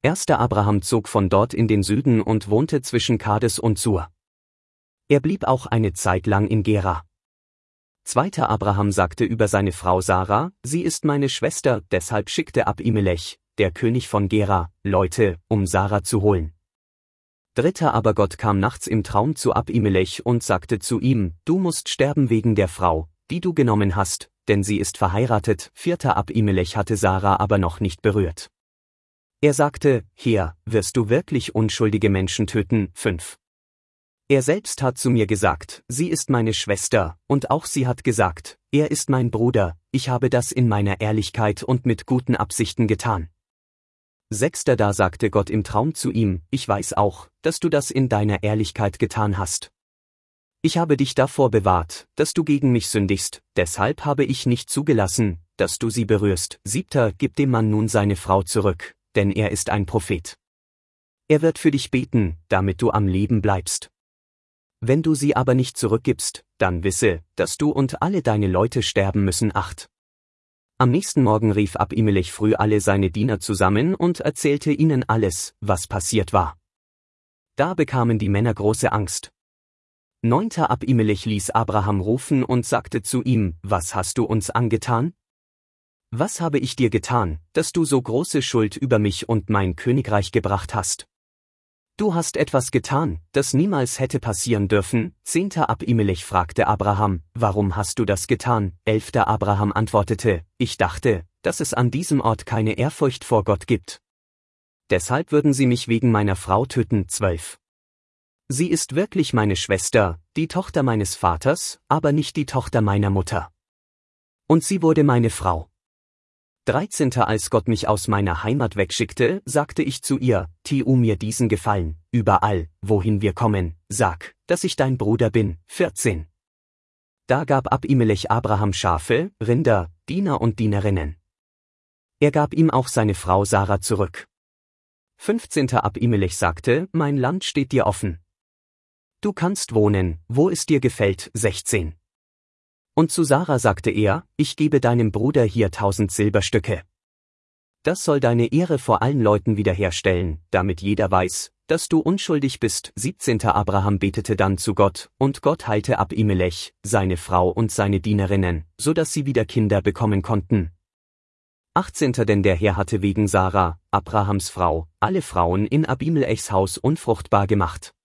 Erster Abraham zog von dort in den Süden und wohnte zwischen Kades und Sur. Er blieb auch eine Zeit lang in Gera. Zweiter Abraham sagte über seine Frau Sarah, sie ist meine Schwester, deshalb schickte Abimelech, der König von Gera, Leute, um Sarah zu holen. Dritter aber Gott kam nachts im Traum zu Abimelech und sagte zu ihm, du musst sterben wegen der Frau, die du genommen hast, denn sie ist verheiratet. Vierter Abimelech hatte Sarah aber noch nicht berührt. Er sagte, Herr, wirst du wirklich unschuldige Menschen töten? 5. Er selbst hat zu mir gesagt, sie ist meine Schwester, und auch sie hat gesagt, er ist mein Bruder, ich habe das in meiner Ehrlichkeit und mit guten Absichten getan. Sechster da sagte Gott im Traum zu ihm, ich weiß auch, dass du das in deiner Ehrlichkeit getan hast. Ich habe dich davor bewahrt, dass du gegen mich sündigst, deshalb habe ich nicht zugelassen, dass du sie berührst. Siebter, gib dem Mann nun seine Frau zurück, denn er ist ein Prophet. Er wird für dich beten, damit du am Leben bleibst. Wenn du sie aber nicht zurückgibst, dann wisse, dass du und alle deine Leute sterben müssen. 8. Am nächsten Morgen rief Abimelech früh alle seine Diener zusammen und erzählte ihnen alles, was passiert war. Da bekamen die Männer große Angst. 9. Abimelech ließ Abraham rufen und sagte zu ihm, was hast du uns angetan? Was habe ich dir getan, dass du so große Schuld über mich und mein Königreich gebracht hast? Du hast etwas getan, das niemals hätte passieren dürfen. 10. Abimelech fragte Abraham, warum hast du das getan? 11. Abraham antwortete, ich dachte, dass es an diesem Ort keine Ehrfurcht vor Gott gibt. Deshalb würden sie mich wegen meiner Frau töten. 12. Sie ist wirklich meine Schwester, die Tochter meines Vaters, aber nicht die Tochter meiner Mutter. Und sie wurde meine Frau. 13. Als Gott mich aus meiner Heimat wegschickte, sagte ich zu ihr, tu mir diesen Gefallen, überall, wohin wir kommen, sag, dass ich dein Bruder bin. 14. Da gab Abimelech Abraham Schafe, Rinder, Diener und Dienerinnen. Er gab ihm auch seine Frau Sarah zurück. 15. Abimelech sagte, mein Land steht dir offen. Du kannst wohnen, wo es dir gefällt. 16. Und zu Sarah sagte er, ich gebe deinem Bruder hier 1000 Silberstücke. Das soll deine Ehre vor allen Leuten wiederherstellen, damit jeder weiß, dass du unschuldig bist. 17. Abraham betete dann zu Gott, und Gott heilte Abimelech, seine Frau und seine Dienerinnen, so dass sie wieder Kinder bekommen konnten. 18. Denn der Herr hatte wegen Sarah, Abrahams Frau, alle Frauen in Abimelechs Haus unfruchtbar gemacht.